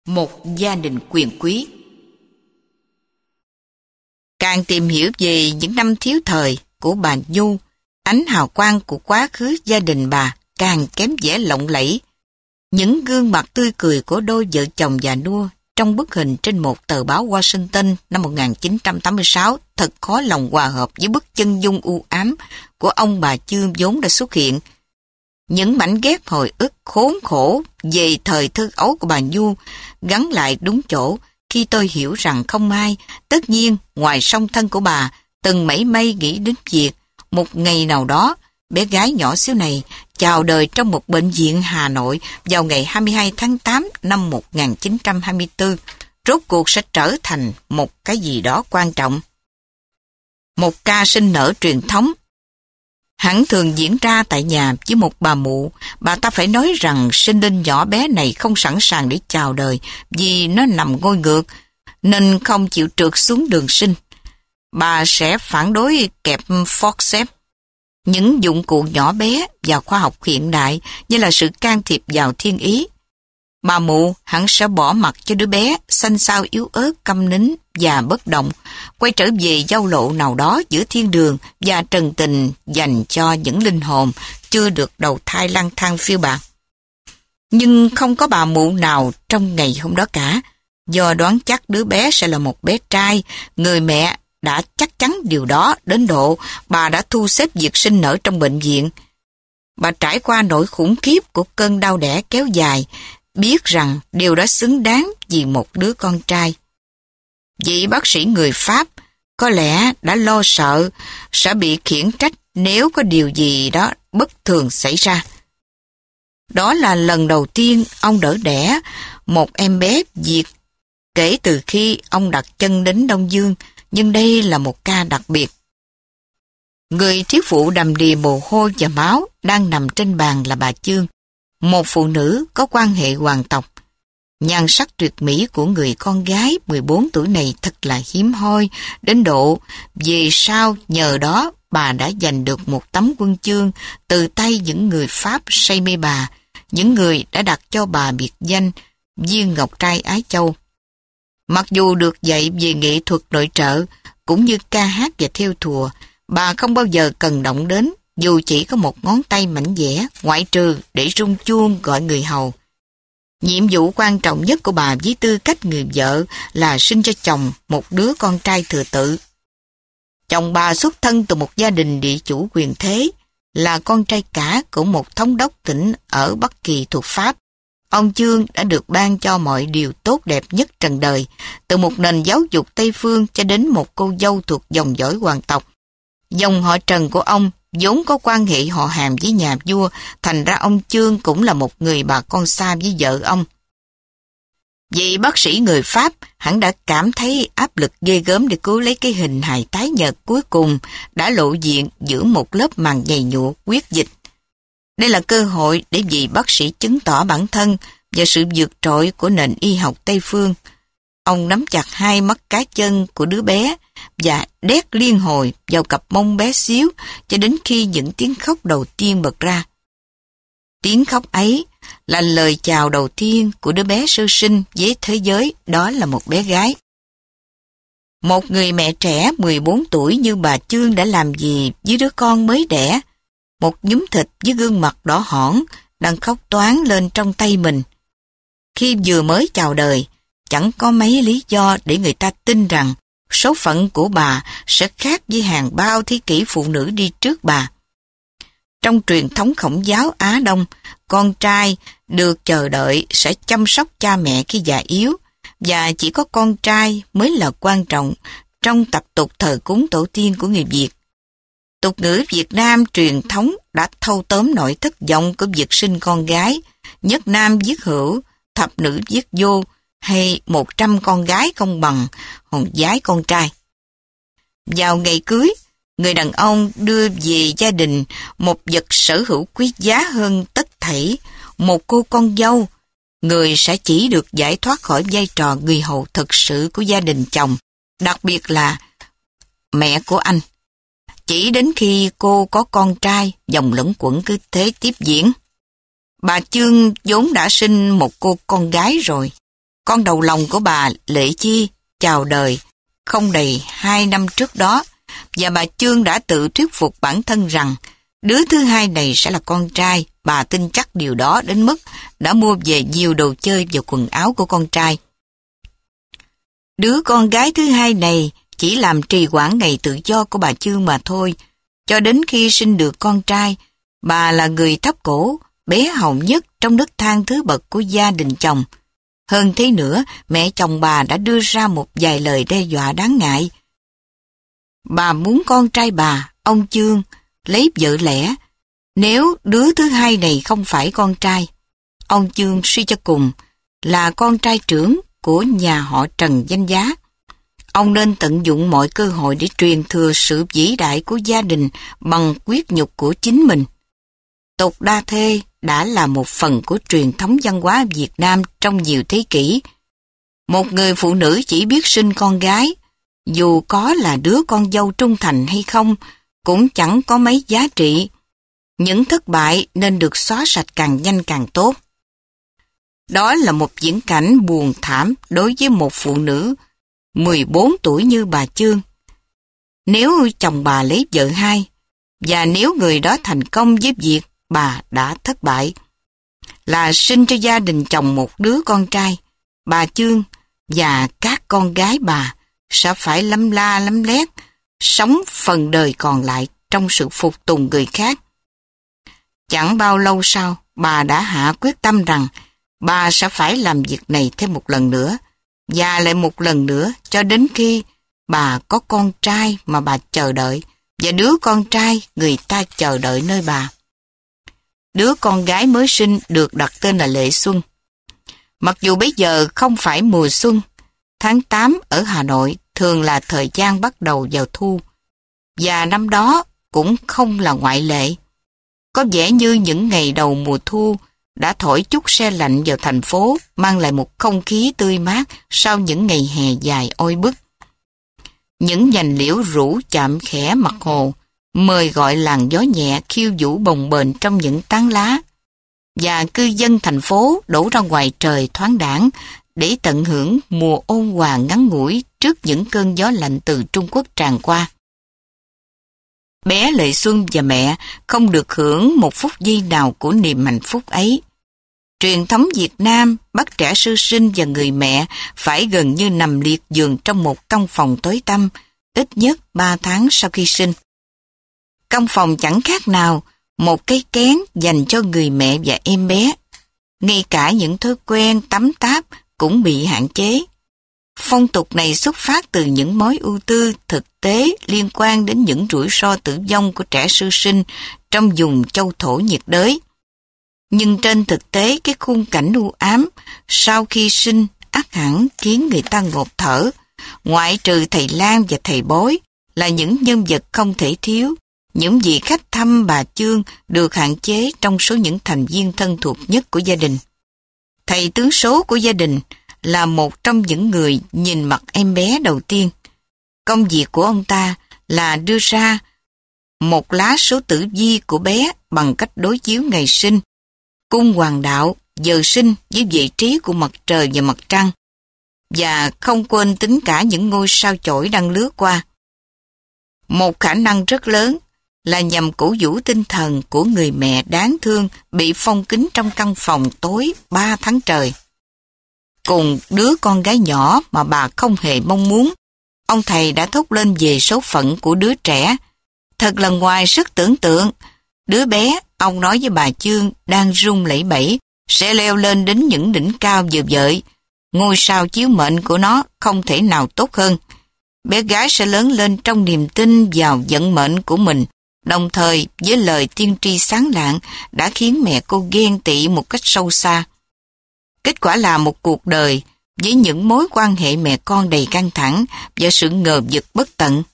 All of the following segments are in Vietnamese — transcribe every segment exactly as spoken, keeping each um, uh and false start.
Một gia đình quyền quý. Càng tìm hiểu về những năm thiếu thời của bà Nhu, ánh hào quang của quá khứ gia đình bà càng kém vẻ lộng lẫy. Những gương mặt tươi cười của đôi vợ chồng già nua trong bức hình trên một tờ báo Washington năm một nghìn chín trăm tám mươi sáu thật khó lòng hòa hợp với bức chân dung u ám của ông bà Chương vốn đã xuất hiện. Những mảnh ghép hồi ức khốn khổ về thời thơ ấu của bà Nhu gắn lại đúng chỗ khi tôi hiểu rằng không ai, tất nhiên ngoài song thân của bà, từng mảy may nghĩ đến việc một ngày nào đó bé gái nhỏ xíu này chào đời trong một bệnh viện Hà Nội vào ngày hai mươi hai tháng tám năm một nghìn chín trăm hai mươi tư, rốt cuộc sẽ trở thành một cái gì đó quan trọng. Một ca sinh nở truyền thống hẳn thường diễn ra tại nhà với một bà mụ. Bà ta phải nói rằng sinh linh nhỏ bé này không sẵn sàng để chào đời vì nó nằm ngôi ngược, nên không chịu trượt xuống đường sinh. Bà sẽ phản đối kẹp forceps, những dụng cụ nhỏ bé và khoa học hiện đại như là sự can thiệp vào thiên ý. Bà mụ hẳn sẽ bỏ mặc cho đứa bé xanh xao yếu ớt, câm nín và bất động, quay trở về giao lộ nào đó giữa thiên đường và trần tình dành cho những linh hồn chưa được đầu thai lang thang phiêu bạt. Nhưng không có bà mụ nào trong ngày hôm đó cả, do đoán chắc đứa bé sẽ là một bé trai. Người mẹ đã chắc chắn điều đó đến độ bà đã thu xếp việc sinh nở trong bệnh viện. Bà trải qua nỗi khủng khiếp của cơn đau đẻ kéo dài, biết rằng điều đó xứng đáng vì một đứa con trai. Vị bác sĩ người Pháp có lẽ đã lo sợ sẽ bị khiển trách nếu có điều gì đó bất thường xảy ra. Đó là lần đầu tiên ông đỡ đẻ một em bé Việt kể từ khi ông đặt chân đến Đông Dương, nhưng đây là một ca đặc biệt. Người thiếu phụ đầm đìa mồ hôi và máu đang nằm trên bàn là bà Chương, một phụ nữ có quan hệ hoàng tộc. Nhan sắc tuyệt mỹ của người con gái mười bốn tuổi này thật là hiếm hoi, đến độ về sau nhờ đó bà đã giành được một tấm huân chương từ tay những người Pháp say mê bà, những người đã đặt cho bà biệt danh Viên Ngọc Trai Ái Châu. Mặc dù được dạy về nghệ thuật nội trợ cũng như ca hát và thêu thùa, bà không bao giờ cần động đến dù chỉ có một ngón tay mảnh vẽ, ngoại trừ để rung chuông gọi người hầu. Nhiệm vụ quan trọng nhất của bà với tư cách người vợ là sinh cho chồng một đứa con trai thừa tự. Chồng bà xuất thân từ một gia đình địa chủ quyền thế, là con trai cả của một thống đốc tỉnh ở Bắc Kỳ thuộc Pháp. Ông Chương đã được ban cho mọi điều tốt đẹp nhất trần đời, từ một nền giáo dục Tây phương cho đến một cô dâu thuộc dòng dõi hoàng tộc. Dòng họ Trần của ông vốn có quan hệ họ hàng với nhà vua, thành ra ông Chương cũng là một người bà con xa với vợ ông. Vị bác sĩ người Pháp hẳn đã cảm thấy áp lực ghê gớm để cứu lấy cái hình hài tái nhợt cuối cùng đã lộ diện giữa một lớp màng dày nhụa huyết dịch. Đây là cơ hội để vị bác sĩ chứng tỏ bản thân và sự vượt trội của nền y học Tây phương. Ông nắm chặt hai mắt cá chân của đứa bé và đét liên hồi vào cặp mông bé xíu cho đến khi những tiếng khóc đầu tiên bật ra. Tiếng khóc ấy là lời chào đầu tiên của đứa bé sơ sinh với thế giới, đó là một bé gái. Một người mẹ trẻ mười bốn tuổi như bà Chương đã làm gì với đứa con mới đẻ, một nhúm thịt với gương mặt đỏ hỏn đang khóc toáng lên trong tay mình. Khi vừa mới chào đời, chẳng có mấy lý do để người ta tin rằng số phận của bà sẽ khác với hàng bao thế kỷ phụ nữ đi trước bà. Trong truyền thống Khổng giáo Á Đông, con trai được chờ đợi sẽ chăm sóc cha mẹ khi già yếu, và chỉ có con trai mới là quan trọng trong tập tục thờ cúng tổ tiên của người Việt. Tục ngữ Việt Nam truyền thống đã thâu tóm nỗi thất vọng của việc sinh con gái, nhất nam viết hữu, thập nữ viết vô, hay một trăm con gái không bằng hòn gái con trai. Vào ngày cưới, người đàn ông đưa về gia đình một vật sở hữu quý giá hơn tất thảy, một cô con dâu. Người sẽ chỉ được giải thoát khỏi vai trò người hầu thực sự của gia đình chồng, đặc biệt là mẹ của anh. Chỉ đến khi cô có con trai, dòng luẩn quẩn cứ thế tiếp diễn. Bà Chương vốn đã sinh một cô con gái rồi. con đầu lòng của bà Lệ Chi chào đời không đầy hai năm trước đó, và bà Chương đã tự thuyết phục bản thân rằng đứa thứ hai này sẽ là con trai. Bà tin chắc điều đó đến mức đã mua về nhiều đồ chơi và quần áo của con trai. Đứa con gái thứ hai này chỉ làm trì hoãn ngày tự do của bà Chương mà thôi. Cho đến khi sinh được con trai, bà là người thấp cổ, bé hầu nhất trong nấc thang thứ bậc của gia đình chồng. Hơn thế nữa, mẹ chồng bà đã đưa ra một vài lời đe dọa đáng ngại. Bà muốn con trai bà, ông Chương, lấy vợ lẽ, nếu đứa thứ hai này không phải con trai. Ông Chương suy cho cùng là con trai trưởng của nhà họ Trần danh giá. Ông nên tận dụng mọi cơ hội để truyền thừa sự vĩ đại của gia đình bằng quyết nhục của chính mình. Tục đa thê đã là một phần của truyền thống văn hóa Việt Nam trong nhiều thế kỷ. Một người phụ nữ chỉ biết sinh con gái, dù có là đứa con dâu trung thành hay không, cũng chẳng có mấy giá trị. Những thất bại nên được xóa sạch càng nhanh càng tốt. Đó là một viễn cảnh buồn thảm đối với một phụ nữ mười bốn tuổi như bà Chương. Nếu chồng bà lấy vợ hai, và nếu người đó thành công với việc bà đã thất bại, là sinh cho gia đình chồng một đứa con trai, bà Chương và các con gái bà sẽ phải lấm la lấm lét, sống phần đời còn lại trong sự phục tùng người khác. Chẳng bao lâu sau, bà đã hạ quyết tâm rằng bà sẽ phải làm việc này thêm một lần nữa, và lại một lần nữa cho đến khi bà có con trai mà bà chờ đợi, và đứa con trai người ta chờ đợi nơi bà. Đứa con gái mới sinh được đặt tên là Lệ Xuân. Mặc dù bây giờ không phải mùa xuân, tháng tám ở Hà Nội thường là thời gian bắt đầu vào thu, và năm đó cũng không là ngoại lệ. Có vẻ như những ngày đầu mùa thu đã thổi chút se lạnh vào thành phố, mang lại một không khí tươi mát sau những ngày hè dài oi bức. Những nhành liễu rủ chạm khẽ mặt hồ, mời gọi làn gió nhẹ khiêu vũ bồng bềnh trong những tán lá, và cư dân thành phố đổ ra ngoài trời thoáng đãng để tận hưởng mùa ôn hòa ngắn ngủi trước những cơn gió lạnh từ Trung Quốc tràn qua. Bé Lệ Xuân và mẹ không được hưởng một phút giây nào của niềm hạnh phúc ấy. Truyền thống Việt Nam bắt trẻ sơ sinh và người mẹ phải gần như nằm liệt giường trong một căn phòng tối tăm, ít nhất ba tháng sau khi sinh. Căn phòng chẳng khác nào một cái kén dành cho người mẹ và em bé. Ngay cả những thói quen tắm táp cũng bị hạn chế. Phong tục này xuất phát từ những mối ưu tư thực tế liên quan đến những rủi ro tử vong của trẻ sơ sinh trong vùng châu thổ nhiệt đới. Nhưng trên thực tế, cái khung cảnh u ám sau khi sinh ắt hẳn khiến người ta ngộp thở. Ngoại trừ thầy lang và thầy bói là những nhân vật không thể thiếu, những vị khách thăm bà Chương được hạn chế trong số những thành viên thân thuộc nhất của gia đình. Thầy tướng số của gia đình là một trong những người nhìn mặt em bé đầu tiên. Công việc của ông ta là đưa ra một lá số tử vi của bé bằng cách đối chiếu ngày sinh, cung hoàng đạo, giờ sinh với vị trí của mặt trời và mặt trăng, và không quên tính cả những ngôi sao chổi đang lướt qua. Một khả năng rất lớn là nhằm cổ vũ tinh thần của người mẹ đáng thương bị phong kín trong căn phòng tối ba tháng trời. Cùng đứa con gái nhỏ mà bà không hề mong muốn, ông thầy đã thốt lên về số phận của đứa trẻ. Thật là ngoài sức tưởng tượng. Đứa bé, ông nói với bà Chương, đang run lẩy bẩy, sẽ leo lên đến những đỉnh cao vừa vợi. Ngôi sao chiếu mệnh của nó không thể nào tốt hơn. Bé gái sẽ lớn lên trong niềm tin vào vận mệnh của mình, đồng thời với lời tiên tri sáng lạng đã khiến mẹ cô ghen tị một cách sâu xa. Kết quả là một cuộc đời với những mối quan hệ mẹ con đầy căng thẳng và sự ngờ vực bất tận.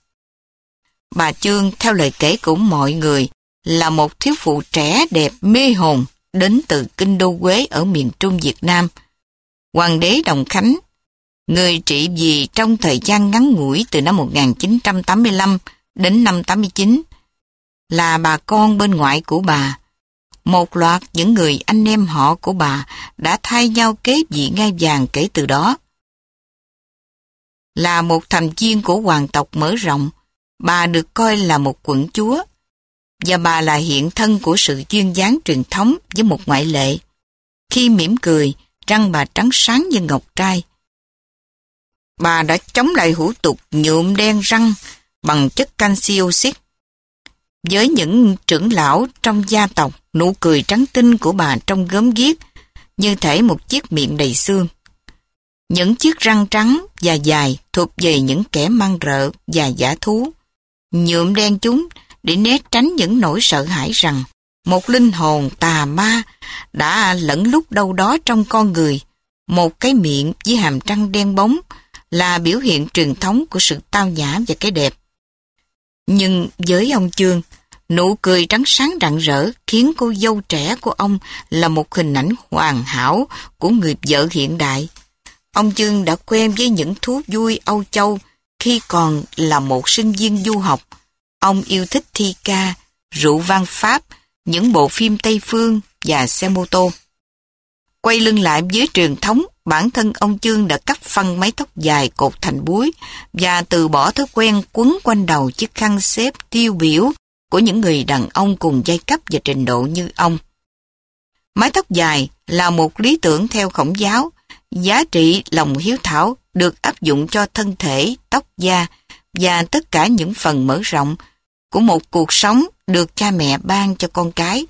Bà Chương, theo lời kể của mọi người, là một thiếu phụ trẻ đẹp mê hồn đến từ kinh đô Huế ở miền Trung Việt Nam. Hoàng đế Đồng Khánh, người trị vì trong thời gian ngắn ngủi từ năm một nghìn chín trăm tám mươi lăm đến năm tám mươi chín, là bà con bên ngoại của bà. một loạt những người anh em họ của bà đã thay nhau kế vị ngai vàng kể từ đó. Là một thành viên của hoàng tộc mở rộng, bà được coi là một quận chúa, và bà là hiện thân của sự duyên dáng truyền thống với một ngoại lệ. Khi mỉm cười, răng bà trắng sáng như ngọc trai. Bà đã chống lại hủ tục nhuộm đen răng bằng chất canxi oxit. Với những trưởng lão trong gia tộc, nụ cười trắng tinh của bà trông gớm ghiếc, như thể một chiếc miệng đầy xương. Những chiếc răng trắng và dài thuộc về những kẻ mang rợ và dã thú. Nhuộm đen chúng để né tránh những nỗi sợ hãi rằng một linh hồn tà ma đã lẫn lút đâu đó trong con người. Một cái miệng với hàm răng đen bóng là biểu hiện truyền thống của sự tao nhã và cái đẹp. Nhưng với ông Chương, nụ cười trắng sáng rạng rỡ khiến cô dâu trẻ của ông là một hình ảnh hoàn hảo của người vợ hiện đại. Ông Chương đã quen với những thú vui Âu Châu khi còn là một sinh viên du học. Ông yêu thích thi ca, rượu vang Pháp, những bộ phim Tây Phương và xe mô tô. Quay lưng lại với truyền thống, bản thân ông Chương đã cắt phăng mái tóc dài cột thành búi và từ bỏ thói quen quấn quanh đầu chiếc khăn xếp tiêu biểu của những người đàn ông cùng giai cấp và trình độ như ông. Mái tóc dài là một lý tưởng theo Khổng giáo, giá trị lòng hiếu thảo được áp dụng cho thân thể, tóc da và tất cả những phần mở rộng của một cuộc sống được cha mẹ ban cho con cái.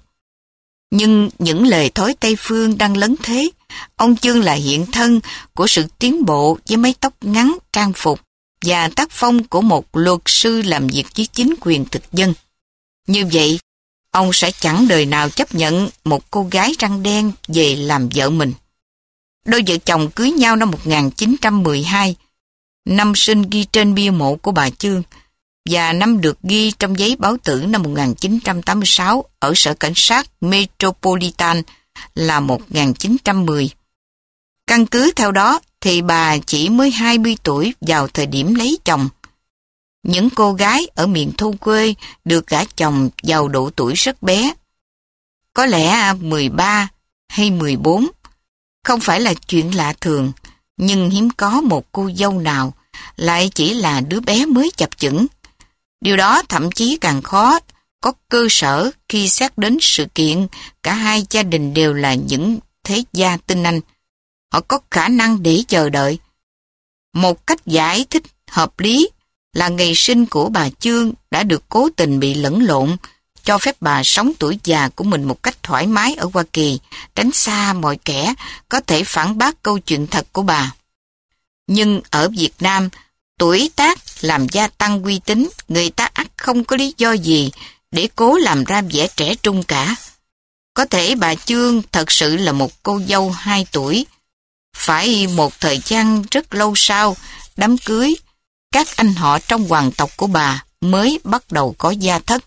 Nhưng những lời thói Tây Phương đang lấn thế, ông Chương là hiện thân của sự tiến bộ với mái tóc ngắn trang phục và tác phong của một luật sư làm việc với chính quyền thực dân. Như vậy, ông sẽ chẳng đời nào chấp nhận một cô gái răng đen về làm vợ mình. Đôi vợ chồng cưới nhau năm một nghìn chín trăm mười hai, năm sinh ghi trên bia mộ của bà Chương, và năm được ghi trong giấy báo tử năm một nghìn chín trăm tám mươi sáu ở Sở Cảnh sát Metropolitan là một nghìn chín trăm mười. Căn cứ theo đó thì bà chỉ mới hai mươi tuổi vào thời điểm lấy chồng. Những cô gái ở miền thôn quê được gả chồng vào độ tuổi rất bé. Có lẽ mười ba hay mười bốn. Không phải là chuyện lạ thường, nhưng hiếm có một cô dâu nào lại chỉ là đứa bé mới chập chững. Điều đó thậm chí càng khó có cơ sở khi xét đến sự kiện cả hai gia đình đều là những thế gia tinh anh. Họ có khả năng để chờ đợi. Một cách giải thích hợp lý là ngày sinh của bà Chương đã được cố tình bị lẫn lộn, cho phép bà sống tuổi già của mình một cách thoải mái ở Hoa Kỳ, tránh xa mọi kẻ có thể phản bác câu chuyện thật của bà. Nhưng ở Việt Nam, tuổi tác làm gia tăng uy tín, người ta ắt không có lý do gì để cố làm ra vẻ trẻ trung cả. Có thể bà Chương thật sự là một cô dâu hai tuổi. Phải một thời gian rất lâu sau đám cưới, các anh họ trong hoàng tộc của bà mới bắt đầu có gia thất.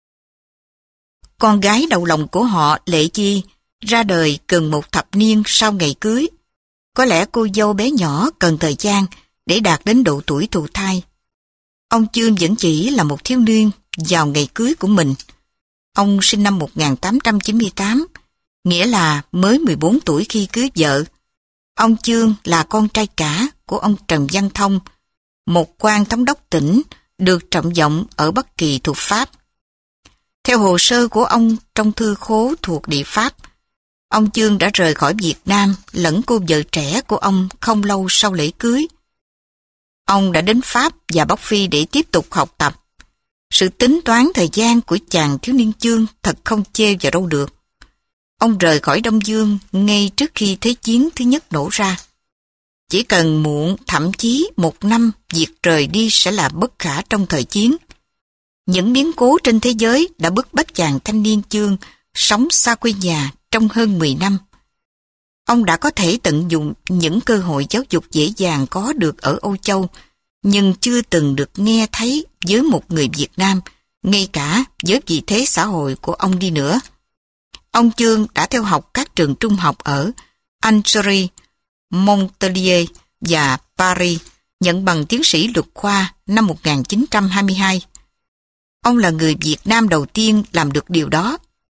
Con gái đầu lòng của họ, Lệ Chi, ra đời gần một thập niên sau ngày cưới. Có lẽ cô dâu bé nhỏ cần thời gian để đạt đến độ tuổi thụ thai. Ông Chương vẫn chỉ là một thiếu niên vào ngày cưới của mình. Ông sinh năm một nghìn tám trăm chín mươi tám, nghĩa là mới mười bốn tuổi khi cưới vợ. Ông Chương là con trai cả của ông Trần Văn Thông, một quan thống đốc tỉnh được trọng vọng ở Bắc Kỳ thuộc Pháp. Theo hồ sơ của ông trong thư khố thuộc địa Pháp, ông Chương đã rời khỏi Việt Nam lẫn cô vợ trẻ của ông không lâu sau lễ cưới. Ông đã đến Pháp và Bắc Phi để tiếp tục học tập. Sự tính toán thời gian của chàng thiếu niên Chương thật không chê vào đâu được. Ông rời khỏi Đông Dương ngay trước khi Thế chiến thứ nhất nổ ra. Chỉ cần muộn thậm chí một năm, việc rời đi sẽ là bất khả trong thời chiến. Những biến cố trên thế giới đã bức bách chàng thanh niên Chương sống xa quê nhà trong hơn mười năm. Ông đã có thể tận dụng những cơ hội giáo dục dễ dàng có được ở Âu Châu, nhưng chưa từng được nghe thấy với một người Việt Nam, ngay cả với vị thế xã hội của ông đi nữa. Ông Chương đã theo học các trường trung học ở Angers, Montpellier và Paris, nhận bằng tiến sĩ luật khoa năm một nghìn chín trăm hai mươi hai. Ông là người Việt Nam đầu tiên làm được điều đó.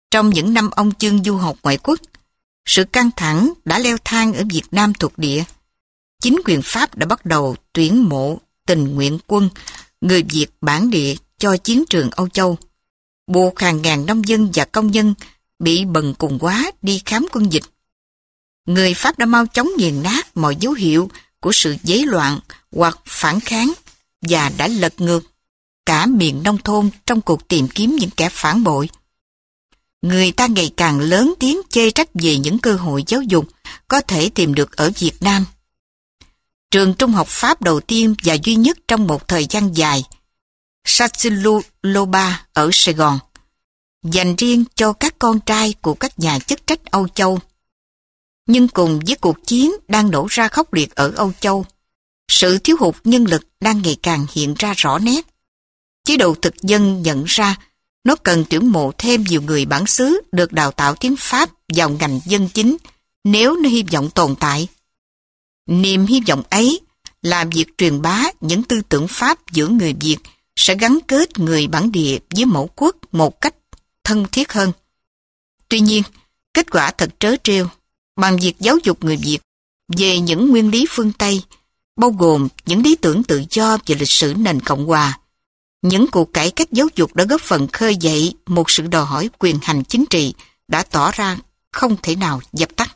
Trong những năm ông Chương du học ngoại quốc, sự căng thẳng đã leo thang ở Việt Nam thuộc địa. Chính quyền Pháp đã bắt đầu tuyển mộ tình nguyện quân, người Việt bản địa cho chiến trường Âu Châu. Buộc hàng ngàn nông dân và công nhân bị bần cùng quá đi khám quân dịch. Người Pháp đã mau chóng nghiền nát mọi dấu hiệu của sự giấy loạn hoặc phản kháng và đã lật ngược cả miền nông thôn trong cuộc tìm kiếm những kẻ phản bội. Người ta ngày càng lớn tiếng chê trách về những cơ hội giáo dục có thể tìm được ở Việt Nam. Trường trung học Pháp đầu tiên và duy nhất trong một thời gian dài, Saint-Loba ở Sài Gòn, dành riêng cho các con trai của các nhà chức trách Âu Châu. Nhưng cùng với cuộc chiến đang nổ ra khốc liệt ở Âu Châu, sự thiếu hụt nhân lực đang ngày càng hiện ra rõ nét. Chế độ thực dân nhận ra nó cần tuyển mộ thêm nhiều người bản xứ được đào tạo tiếng Pháp vào ngành dân chính nếu nó hy vọng tồn tại. Niềm hy vọng ấy là việc truyền bá những tư tưởng Pháp giữa người Việt sẽ gắn kết người bản địa với mẫu quốc một cách thân thiết hơn. Tuy nhiên, kết quả thật trớ trêu bằng việc giáo dục người Việt về những nguyên lý phương Tây, bao gồm những lý tưởng tự do về lịch sử nền Cộng hòa. Những cuộc cải cách giáo dục đã góp phần khơi dậy một sự đòi hỏi quyền hành chính trị đã tỏ ra không thể nào dập tắt.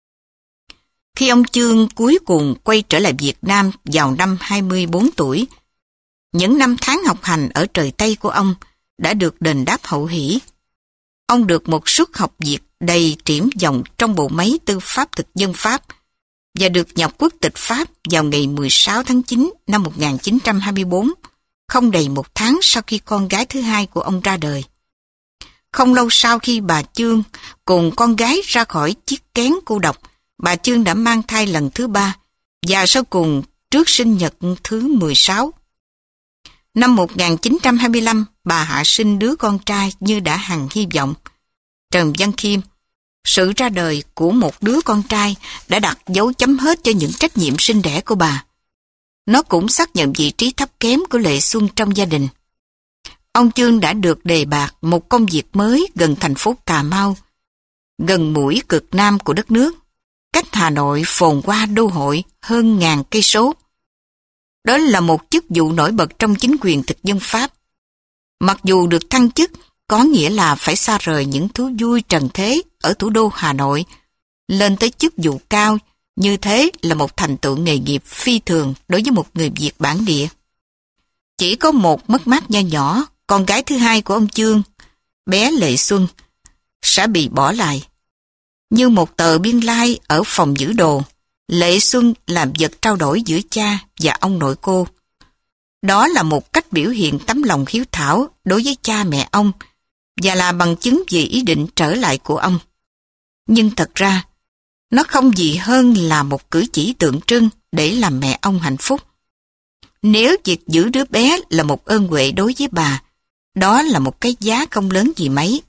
Khi ông Chương cuối cùng quay trở lại Việt Nam vào năm hai mươi bốn tuổi, những năm tháng học hành ở trời Tây của ông đã được đền đáp hậu hỷ. Ông được một suất học việc đầy triển vọng trong bộ máy tư pháp thực dân Pháp và được nhập quốc tịch Pháp vào ngày mười sáu tháng chín năm một nghìn chín trăm hai mươi bốn, không đầy một tháng sau khi con gái thứ hai của ông ra đời. Không lâu sau khi bà Chương cùng con gái ra khỏi chiếc kén cô độc, bà Chương đã mang thai lần thứ ba và sau cùng trước sinh nhật thứ mười sáu. Năm một nghìn chín trăm hai mươi lăm, bà hạ sinh đứa con trai như đã hằng hy vọng, Trần Văn Khiêm. Sự ra đời của một đứa con trai đã đặt dấu chấm hết cho những trách nhiệm sinh đẻ của bà. Nó cũng xác nhận vị trí thấp kém của Lệ Xuân trong gia đình. Ông Chương đã được đề bạt một công việc mới gần thành phố Cà Mau, gần mũi cực nam của đất nước, cách Hà Nội phồn hoa đô hội hơn ngàn cây số. Đó là một chức vụ nổi bật trong chính quyền thực dân Pháp. Mặc dù được thăng chức có nghĩa là phải xa rời những thú vui trần thế ở thủ đô Hà Nội, lên tới chức vụ cao như thế là một thành tựu nghề nghiệp phi thường đối với một người Việt bản địa. Chỉ có một mất mát nho nhỏ, con gái thứ hai của ông Chương, bé Lệ Xuân, sẽ bị bỏ lại. Như một tờ biên lai ở phòng giữ đồ, Lệ Xuân làm vật trao đổi giữa cha và ông nội cô. Đó là một cách biểu hiện tấm lòng hiếu thảo đối với cha mẹ ông và là bằng chứng về ý định trở lại của ông. Nhưng thật ra, nó không gì hơn là một cử chỉ tượng trưng để làm mẹ ông hạnh phúc. Nếu việc giữ đứa bé là một ơn huệ đối với bà, đó là một cái giá không lớn gì mấy.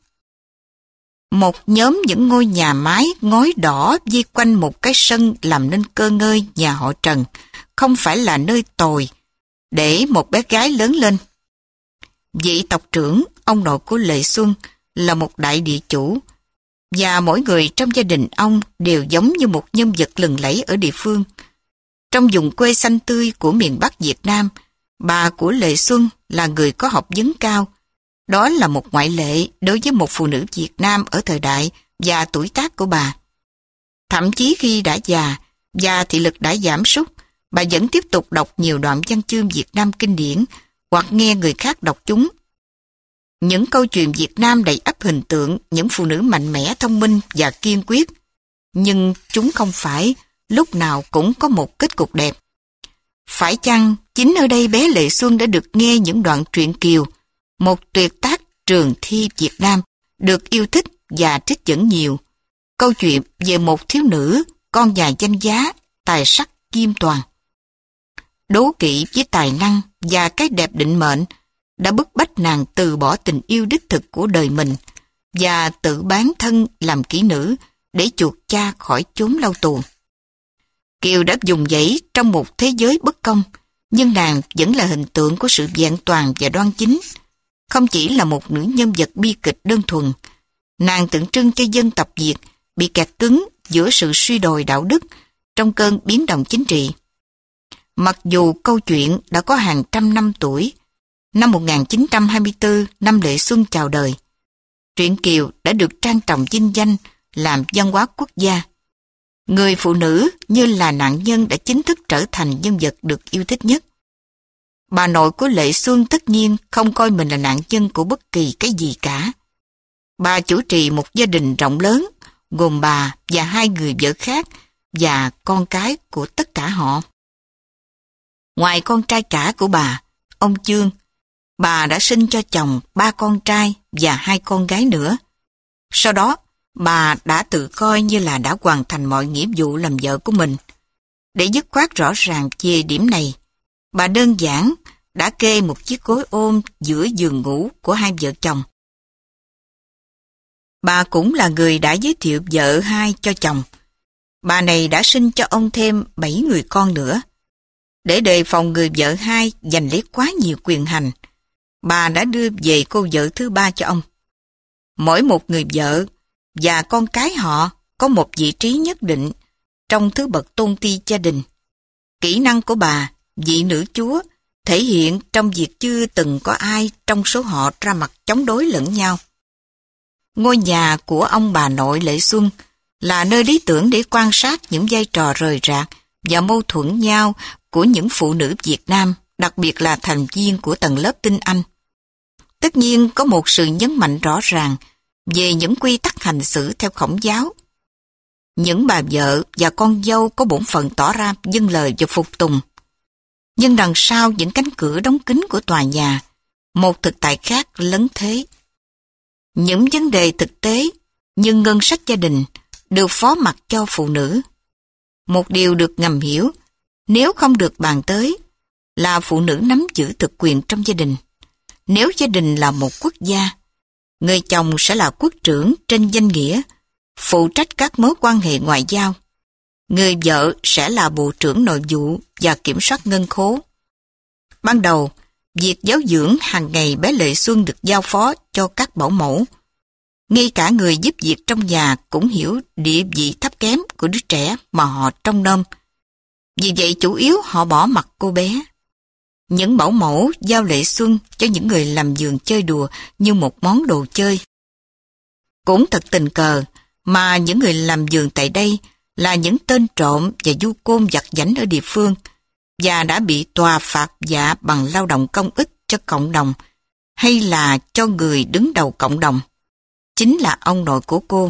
Một nhóm những ngôi nhà mái ngói đỏ vây quanh một cái sân làm nên cơ ngơi nhà họ Trần, không phải là nơi tồi để một bé gái lớn lên. Vị tộc trưởng, ông nội của Lệ Xuân, là một đại địa chủ, và mỗi người trong gia đình ông đều giống như một nhân vật lừng lẫy ở địa phương. Trong vùng quê xanh tươi của miền Bắc Việt Nam, bà của Lệ Xuân là người có học vấn cao. Đó là một ngoại lệ đối với một phụ nữ Việt Nam ở thời đại và tuổi tác của bà. Thậm chí khi đã già và thị lực đã giảm sút, bà vẫn tiếp tục đọc nhiều đoạn văn chương Việt Nam kinh điển hoặc nghe người khác đọc chúng. Những câu chuyện Việt Nam đầy ắp hình tượng những phụ nữ mạnh mẽ, thông minh và kiên quyết. Nhưng chúng không phải lúc nào cũng có một kết cục đẹp. Phải chăng chính ở đây bé Lệ Xuân đã được nghe những đoạn truyện Kiều, một tuyệt tác trường thi Việt Nam được yêu thích và trích dẫn nhiều. Câu chuyện về một thiếu nữ, con nhà danh giá, tài sắc kim toàn. Đố kỵ với tài năng và cái đẹp định mệnh đã bức bách nàng từ bỏ tình yêu đích thực của đời mình và tự bán thân làm kỹ nữ để chuộc cha khỏi chốn lao tù. Kiều đã dùng dãy trong một thế giới bất công, nhưng nàng vẫn là hình tượng của sự vẹn toàn và đoan chính. Không chỉ là một nữ nhân vật bi kịch đơn thuần, Nàng tượng trưng cho dân tộc Việt bị kẹt cứng giữa sự suy đồi đạo đức trong cơn biến động chính trị. Mặc dù câu chuyện đã có hàng trăm năm tuổi, năm một nghìn chín trăm hai mươi tư, năm Lệ Xuân chào đời, truyện Kiều đã được trang trọng vinh danh làm văn hóa quốc gia. Người phụ nữ như là nạn nhân đã chính thức trở thành nhân vật được yêu thích nhất. Bà nội của Lệ Xuân tất nhiên không coi mình là nạn nhân của bất kỳ cái gì cả. Bà chủ trì một gia đình rộng lớn, gồm bà và hai người vợ khác và con cái của tất cả họ. Ngoài con trai cả của bà, ông Chương, bà đã sinh cho chồng ba con trai và hai con gái nữa. Sau đó, bà đã tự coi như là đã hoàn thành mọi nghĩa vụ làm vợ của mình. Để dứt khoát rõ ràng về điểm này, bà đơn giản đã kê một chiếc gối ôm giữa giường ngủ của hai vợ chồng. Bà cũng là người đã giới thiệu vợ hai cho chồng. Bà này đã sinh cho ông thêm bảy người con nữa. Để đề phòng người vợ hai giành lấy quá nhiều quyền hành, bà đã đưa về cô vợ thứ ba cho ông. Mỗi một người vợ và con cái họ có một vị trí nhất định trong thứ bậc tôn ti gia đình. Kỹ năng của bà, vị nữ chúa, thể hiện trong việc chưa từng có ai trong số họ ra mặt chống đối lẫn nhau. Ngôi nhà của ông bà nội Lệ Xuân là nơi lý tưởng để quan sát những vai trò rời rạc và mâu thuẫn nhau của những phụ nữ Việt Nam, đặc biệt là thành viên của tầng lớp tinh Anh. Tất nhiên có một sự nhấn mạnh rõ ràng về những quy tắc hành xử theo Khổng giáo. Những bà vợ và con dâu có bổn phận tỏ ra vâng lời và phục tùng. Nhưng đằng sau những cánh cửa đóng kín của tòa nhà, một thực tại khác lấn thế. Những vấn đề thực tế như ngân sách gia đình được phó mặc cho phụ nữ. Một điều được ngầm hiểu, nếu không được bàn tới, là phụ nữ nắm giữ thực quyền trong gia đình. Nếu gia đình là một quốc gia, người chồng sẽ là quốc trưởng trên danh nghĩa, phụ trách các mối quan hệ ngoại giao. Người vợ sẽ là bộ trưởng nội vụ và kiểm soát ngân khố. Ban đầu, việc giáo dưỡng hàng ngày bé Lệ Xuân được giao phó cho các bảo mẫu. Ngay cả người giúp việc trong nhà cũng hiểu địa vị thấp kém của đứa trẻ mà họ trông nom. Vì vậy chủ yếu họ bỏ mặc cô bé. Những bảo mẫu giao Lệ Xuân cho những người làm vườn chơi đùa như một món đồ chơi. Cũng thật tình cờ mà những người làm vườn tại đây là những tên trộm và du côn giặt giảnh ở địa phương và đã bị tòa phạt vạ bằng lao động công ích cho cộng đồng hay là cho người đứng đầu cộng đồng. Chính là ông nội của cô.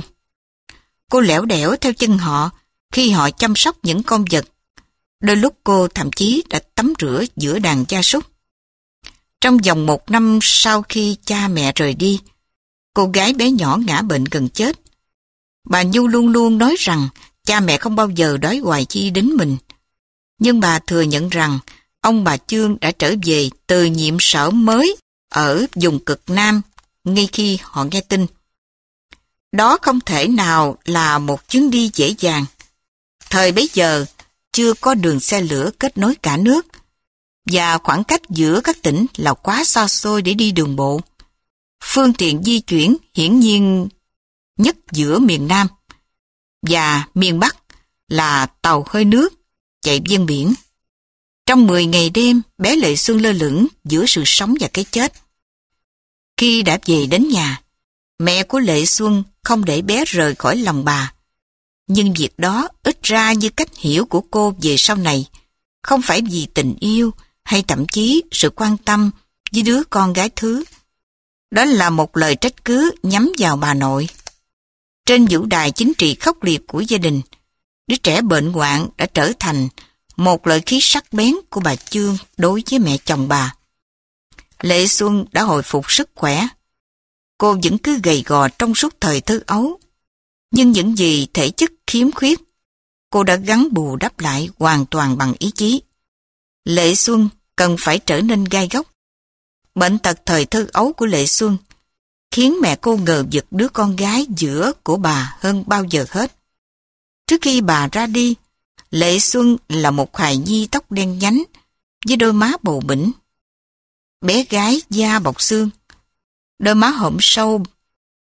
Cô lẻo đẻo theo chân họ khi họ chăm sóc những con vật. Đôi lúc cô thậm chí đã tắm rửa giữa đàn gia súc. Trong vòng một năm sau khi cha mẹ rời đi, cô gái bé nhỏ ngã bệnh gần chết. Bà Nhu luôn luôn nói rằng cha mẹ không bao giờ đói hoài chi đến mình. Nhưng bà thừa nhận rằng ông bà Chương đã trở về từ nhiệm sở mới ở vùng cực Nam ngay khi họ nghe tin. Đó không thể nào là một chuyến đi dễ dàng. Thời bấy giờ, chưa có đường xe lửa kết nối cả nước, và khoảng cách giữa các tỉnh là quá xa xôi để đi đường bộ. Phương tiện di chuyển hiển nhiên nhất giữa miền Nam và miền Bắc là tàu hơi nước chạy ven biển. Trong mười ngày đêm, bé Lệ Xuân lơ lửng giữa sự sống và cái chết. Khi đã về đến nhà, mẹ của Lệ Xuân không để bé rời khỏi lòng bà. Nhưng việc đó ít ra như cách hiểu của cô về sau này, không phải vì tình yêu hay thậm chí sự quan tâm với đứa con gái thứ. Đó là một lời trách cứ nhắm vào bà nội. Trên vũ đài chính trị khốc liệt của gia đình, đứa trẻ bệnh hoạn đã trở thành một lợi khí sắc bén của bà Chương đối với mẹ chồng bà. Lệ Xuân đã hồi phục sức khỏe. Cô vẫn cứ gầy gò trong suốt thời thơ ấu. Nhưng những gì thể chất khiếm khuyết, cô đã gắng bù đắp lại hoàn toàn bằng ý chí. Lệ Xuân cần phải trở nên gai góc. Bệnh tật thời thơ ấu của Lệ Xuân khiến mẹ cô ngờ vực đứa con gái giữa của bà hơn bao giờ hết. Trước khi bà ra đi, Lệ Xuân là một hài nhi tóc đen nhánh với đôi má bầu bĩnh. Bé gái da bọc xương, đôi má hõm sâu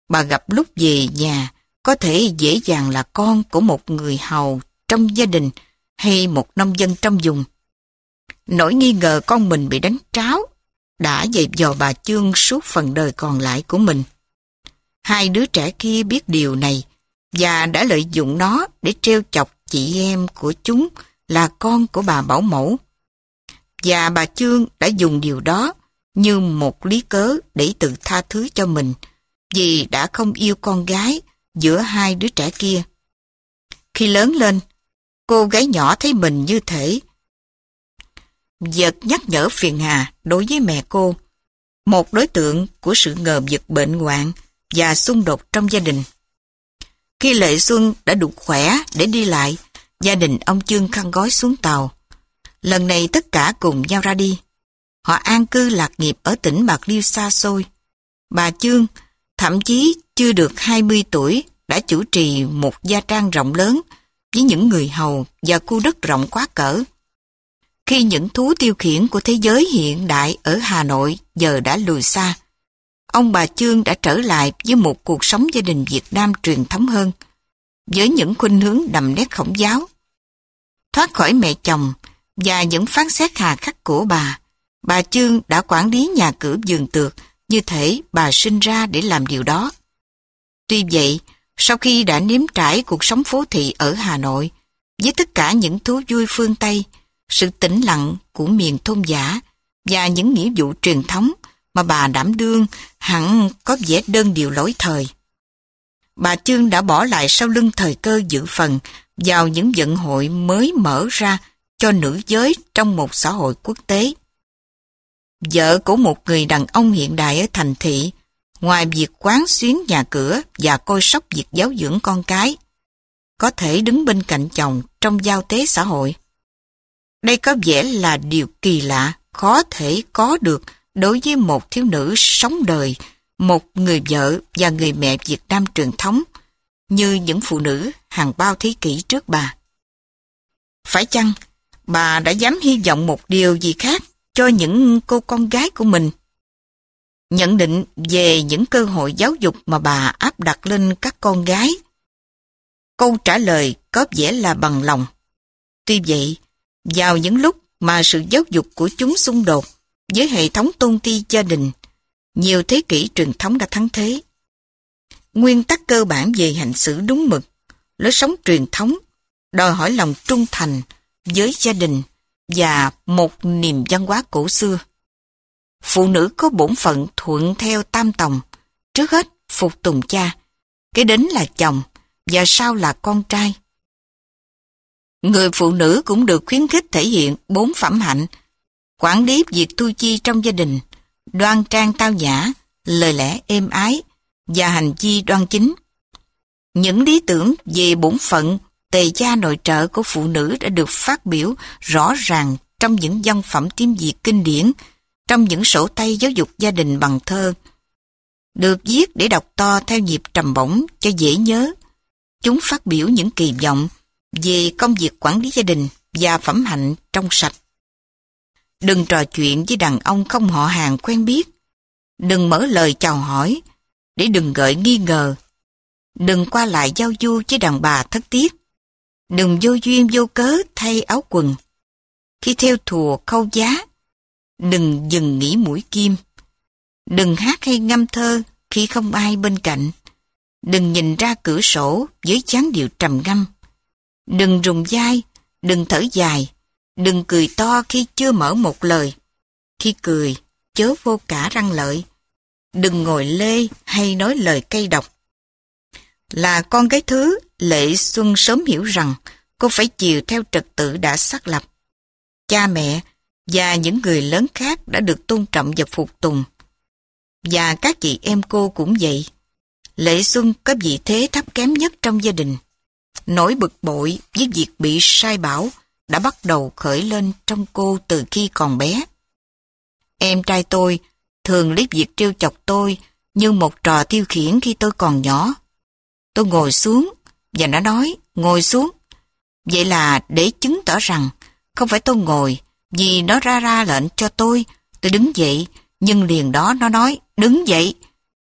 bà gặp lúc về nhà có thể dễ dàng là con của một người hầu trong gia đình hay một nông dân trong vùng. Nỗi nghi ngờ con mình bị đánh tráo đã dày vò bà Chương suốt phần đời còn lại của mình. Hai đứa trẻ kia biết điều này và đã lợi dụng nó để trêu chọc chị em của chúng là con của bà bảo mẫu. Và bà Chương đã dùng điều đó như một lý cớ để tự tha thứ cho mình vì đã không yêu con gái giữa hai đứa trẻ kia. Khi lớn lên, cô gái nhỏ thấy mình như thể vật nhắc nhở phiền hà đối với mẹ cô, một đối tượng của sự ngờ vực bệnh hoạn và xung đột trong gia đình. Khi Lệ Xuân đã đủ khỏe để đi lại, gia đình ông Chương khăn gói xuống tàu. Lần này tất cả cùng nhau ra đi. Họ an cư lạc nghiệp ở tỉnh Bạc Liêu xa xôi. Bà Chương, thậm chí chưa được hai mươi tuổi, đã chủ trì một gia trang rộng lớn với những người hầu và khu đất rộng quá cỡ. Khi những thú tiêu khiển của thế giới hiện đại ở Hà Nội giờ đã lùi xa, ông bà Chương đã trở lại với một cuộc sống gia đình Việt Nam truyền thống hơn, với những khuynh hướng đậm nét Khổng giáo. Thoát khỏi mẹ chồng và những phán xét hà khắc của bà, bà Chương đã quản lý nhà cửa vườn tược như thể bà sinh ra để làm điều đó. Tuy vậy, sau khi đã nếm trải cuộc sống phố thị ở Hà Nội, với tất cả những thú vui phương Tây, sự tĩnh lặng của miền thôn dã và những nghĩa vụ truyền thống mà bà đảm đương hẳn có vẻ đơn điệu lỗi thời. Bà Chương đã bỏ lại sau lưng thời cơ dự phần vào những vận hội mới mở ra cho nữ giới trong một xã hội quốc tế. Vợ của một người đàn ông hiện đại ở thành thị, ngoài việc quán xuyến nhà cửa và coi sóc việc giáo dưỡng con cái, có thể đứng bên cạnh chồng trong giao tế xã hội. Đây có vẻ là điều kỳ lạ, khó thể có được đối với một thiếu nữ sống đời, một người vợ và người mẹ Việt Nam truyền thống, như những phụ nữ hàng bao thế kỷ trước bà. Phải chăng, bà đã dám hy vọng một điều gì khác cho những cô con gái của mình? Nhận định về những cơ hội giáo dục mà bà áp đặt lên các con gái, câu trả lời có vẻ là bằng lòng. Tuy vậy, vào những lúc mà sự giáo dục của chúng xung đột với hệ thống tôn ti gia đình, nhiều thế kỷ truyền thống đã thắng thế. Nguyên tắc cơ bản về hành xử đúng mực, lối sống truyền thống, đòi hỏi lòng trung thành với gia đình và một niềm văn hóa cổ xưa. Phụ nữ có bổn phận thuận theo tam tòng, trước hết phục tùng cha, kế đến là chồng và sau là con trai. Người phụ nữ cũng được khuyến khích thể hiện bốn phẩm hạnh: quản lý việc thu chi trong gia đình, đoan trang tao nhã, lời lẽ êm ái và hành vi đoan chính. Những lý tưởng về bổn phận tề gia nội trợ của phụ nữ đã được phát biểu rõ ràng trong những văn phẩm tiếng Việt kinh điển, trong những sổ tay giáo dục gia đình bằng thơ. Được viết để đọc to theo nhịp trầm bổng cho dễ nhớ, chúng phát biểu những kỳ vọng về công việc quản lý gia đình và phẩm hạnh trong sạch. Đừng trò chuyện với đàn ông không họ hàng quen biết. Đừng mở lời chào hỏi để đừng gợi nghi ngờ. Đừng qua lại giao du với đàn bà thất tiết. Đừng vô duyên vô cớ thay áo quần. Khi theo thùa khâu giá, đừng dừng nghỉ mũi kim. Đừng hát hay ngâm thơ khi không ai bên cạnh. Đừng nhìn ra cửa sổ với dáng điệu trầm ngâm. Đừng rùng vai, đừng thở dài, đừng cười to khi chưa mở một lời. Khi cười, chớ vô cả răng lợi. Đừng ngồi lê hay nói lời cay độc. Là con gái thứ, Lệ Xuân sớm hiểu rằng cô phải chiều theo trật tự đã xác lập. Cha mẹ và những người lớn khác đã được tôn trọng và phục tùng. Và các chị em cô cũng vậy. Lệ Xuân có vị thế thấp kém nhất trong gia đình. Nỗi bực bội với việc bị sai bảo đã bắt đầu khởi lên trong cô từ khi còn bé. Em trai tôi thường lấy việc trêu chọc tôi như một trò tiêu khiển khi tôi còn nhỏ. Tôi ngồi xuống và nó nói ngồi xuống. Vậy là để chứng tỏ rằng không phải tôi ngồi vì nó ra ra lệnh cho tôi, tôi đứng dậy, nhưng liền đó nó nói đứng dậy.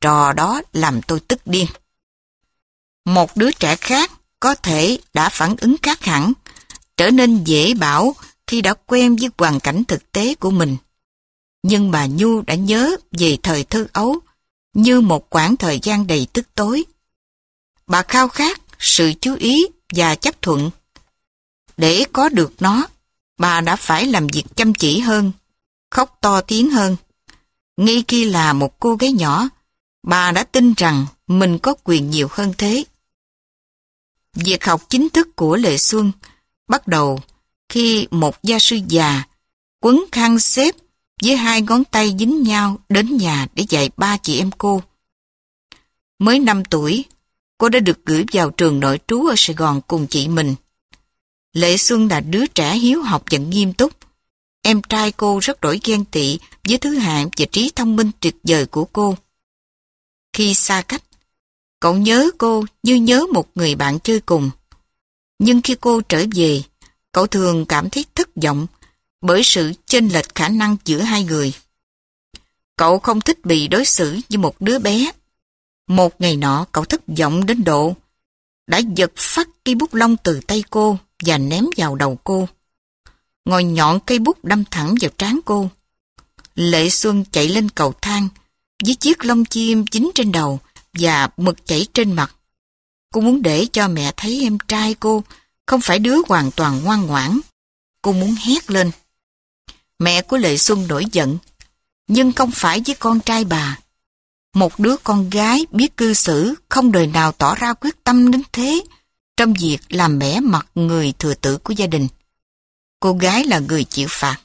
trò đó làm tôi tức điên. Một đứa trẻ khác có thể đã phản ứng khác hẳn, trở nên dễ bảo khi đã quen với hoàn cảnh thực tế của mình. Nhưng bà Nhu đã nhớ về thời thơ ấu như một quãng thời gian đầy tức tối. Bà khao khát sự chú ý và chấp thuận. Để có được nó, bà đã phải làm việc chăm chỉ hơn, khóc to tiếng hơn. Ngay khi là một cô gái nhỏ, bà đã tin rằng mình có quyền nhiều hơn thế. Việc học chính thức của Lệ Xuân bắt đầu khi một gia sư già quấn khăn xếp với hai ngón tay dính nhau đến nhà để dạy ba chị em cô. Mới năm tuổi, cô đã được gửi vào trường nội trú ở Sài Gòn cùng chị mình. Lệ Xuân là đứa trẻ hiếu học và nghiêm túc. Em trai cô rất đổi ghen tị với thứ hạng và trí thông minh tuyệt vời của cô. Khi xa cách, cậu nhớ cô như nhớ một người bạn chơi cùng. Nhưng khi cô trở về, cậu thường cảm thấy thất vọng bởi sự chênh lệch khả năng giữa hai người. Cậu không thích bị đối xử như một đứa bé. Một ngày nọ cậu thất vọng đến độ đã giật phắt cây bút lông từ tay cô và ném vào đầu cô. Ngòi nhọn cây bút đâm thẳng vào trán cô. Lệ Xuân chạy lên cầu thang với chiếc lông chim dính trên đầu và mực chảy trên mặt. Cô muốn để cho mẹ thấy em trai cô không phải đứa hoàn toàn ngoan ngoãn. Cô muốn hét lên. Mẹ của Lệ Xuân nổi giận, nhưng không phải với con trai bà. Một đứa con gái biết cư xử không đời nào tỏ ra quyết tâm đến thế trong việc làm bẽ mặt người thừa tử của gia đình. Cô gái là người chịu phạt.